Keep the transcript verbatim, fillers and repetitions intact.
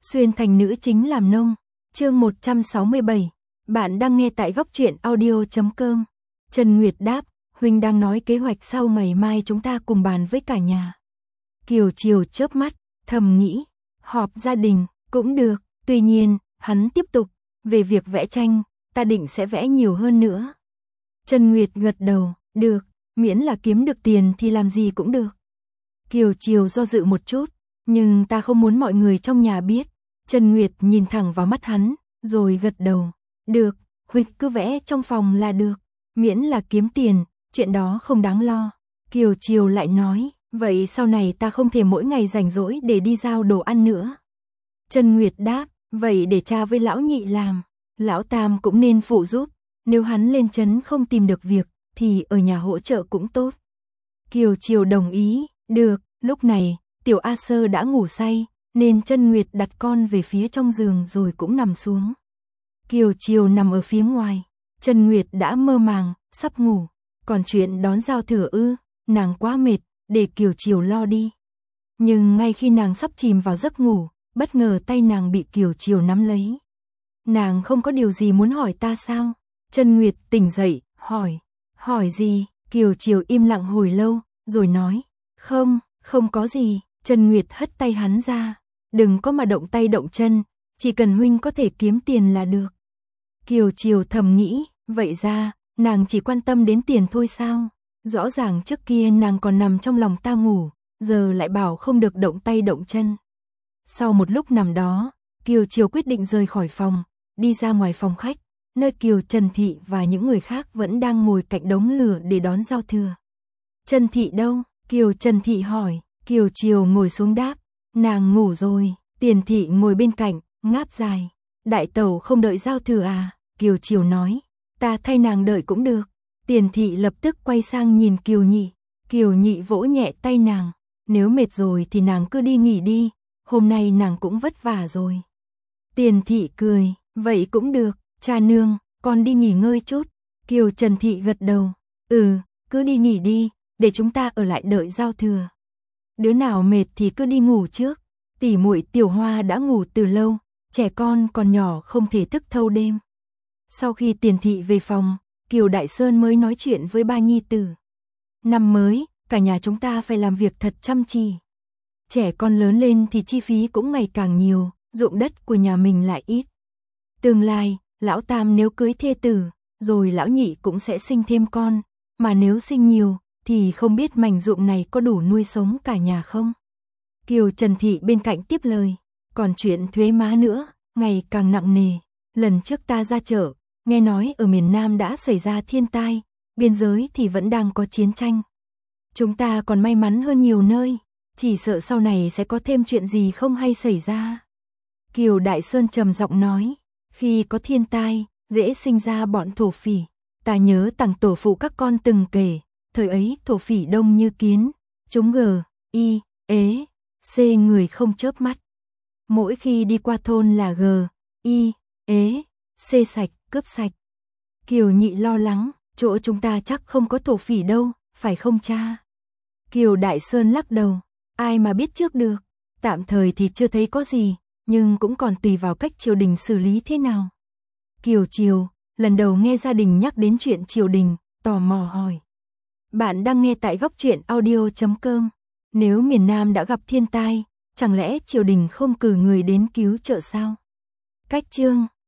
Xuyên thành nữ chính làm nông. Chương một trăm sáu mươi bảy. Bạn đang nghe tại góc truyện audio chấm com. Trần Nguyệt đáp, huynh đang nói kế hoạch sau ngày mai chúng ta cùng bàn với cả nhà. Kiều Chiều chớp mắt, thầm nghĩ, họp gia đình cũng được, tuy nhiên, hắn tiếp tục, về việc vẽ tranh, ta định sẽ vẽ nhiều hơn nữa. Trần Nguyệt gật đầu, được, miễn là kiếm được tiền thì làm gì cũng được. Kiều Chiều do dự một chút, nhưng ta không muốn mọi người trong nhà biết. Trần Nguyệt nhìn thẳng vào mắt hắn, rồi gật đầu, được, huynh cứ vẽ trong phòng là được, miễn là kiếm tiền, chuyện đó không đáng lo. Kiều Chiều lại nói, vậy sau này ta không thể mỗi ngày rảnh rỗi để đi giao đồ ăn nữa. Trần Nguyệt đáp, vậy để cha với lão nhị làm, lão tam cũng nên phụ giúp, nếu hắn lên trấn không tìm được việc, thì ở nhà hỗ trợ cũng tốt. Kiều Chiều đồng ý, được, lúc này, tiểu A Sơ đã ngủ say, nên Trần Nguyệt đặt con về phía trong giường rồi cũng nằm xuống. Kiều Chiều nằm ở phía ngoài, Trần Nguyệt đã mơ màng, sắp ngủ, còn chuyện đón giao thừa ư, nàng quá mệt, để Kiều Chiều lo đi. Nhưng ngay khi nàng sắp chìm vào giấc ngủ, bất ngờ tay nàng bị Kiều Chiều nắm lấy. Nàng không có điều gì muốn hỏi ta sao? Trần Nguyệt tỉnh dậy, hỏi, hỏi gì? Kiều Chiều im lặng hồi lâu, rồi nói, không, không có gì. Trần Nguyệt hất tay hắn ra, đừng có mà động tay động chân, chỉ cần huynh có thể kiếm tiền là được. Kiều Chiều thầm nghĩ, vậy ra, nàng chỉ quan tâm đến tiền thôi sao? Rõ ràng trước kia nàng còn nằm trong lòng ta ngủ, giờ lại bảo không được động tay động chân. Sau một lúc nằm đó, Kiều Chiều quyết định rời khỏi phòng, đi ra ngoài phòng khách, nơi Kiều Trần Thị và những người khác vẫn đang ngồi cạnh đống lửa để đón giao thừa. Trần Thị đâu? Kiều Trần Thị hỏi. Kiều Chiều ngồi xuống đáp, nàng ngủ rồi. Tiền Thị ngồi bên cạnh, ngáp dài. Đại tẩu không đợi giao thừa à? Kiều Chiều nói, ta thay nàng đợi cũng được. Tiền Thị lập tức quay sang nhìn Kiều Nhị. Kiều Nhị vỗ nhẹ tay nàng, nếu mệt rồi thì nàng cứ đi nghỉ đi, hôm nay nàng cũng vất vả rồi. Tiền Thị cười, vậy cũng được, cha nương, con đi nghỉ ngơi chút. Kiều Trần Thị gật đầu, ừ, cứ đi nghỉ đi, để chúng ta ở lại đợi giao thừa. Đứa nào mệt thì cứ đi ngủ trước, tỷ muội Tiểu Hoa đã ngủ từ lâu, trẻ con còn nhỏ không thể thức thâu đêm. Sau khi Tiền Thị về phòng, Kiều Đại Sơn mới nói chuyện với ba nhi tử. Năm mới, cả nhà chúng ta phải làm việc thật chăm chỉ. Trẻ con lớn lên thì chi phí cũng ngày càng nhiều, ruộng đất của nhà mình lại ít. Tương lai, lão tam nếu cưới thê tử, rồi lão nhị cũng sẽ sinh thêm con, mà nếu sinh nhiều, thì không biết mảnh ruộng này có đủ nuôi sống cả nhà không? Kiều Trần Thị bên cạnh tiếp lời, còn chuyện thuế má nữa, ngày càng nặng nề. Lần trước ta ra chợ, nghe nói ở miền Nam đã xảy ra thiên tai, biên giới thì vẫn đang có chiến tranh. Chúng ta còn may mắn hơn nhiều nơi, chỉ sợ sau này sẽ có thêm chuyện gì không hay xảy ra. Kiều Đại Sơn trầm giọng nói, khi có thiên tai, dễ sinh ra bọn thổ phỉ. Ta nhớ tằng tổ phụ các con từng kể, thời ấy thổ phỉ đông như kiến, chúng gờ, y, ế, c người không chớp mắt. Mỗi khi đi qua thôn là gờ, y, ế, c sạch, cướp sạch. Kiều Nhị lo lắng, chỗ chúng ta chắc không có thổ phỉ đâu, phải không cha? Kiều Đại Sơn lắc đầu, ai mà biết trước được, tạm thời thì chưa thấy có gì, nhưng cũng còn tùy vào cách triều đình xử lý thế nào. Kiều Chiều, lần đầu nghe gia đình nhắc đến chuyện triều đình, tò mò hỏi. Bạn đang nghe tại góc truyện audio chấm com. Nếu miền Nam đã gặp thiên tai, chẳng lẽ triều đình không cử người đến cứu trợ sao? Cách chương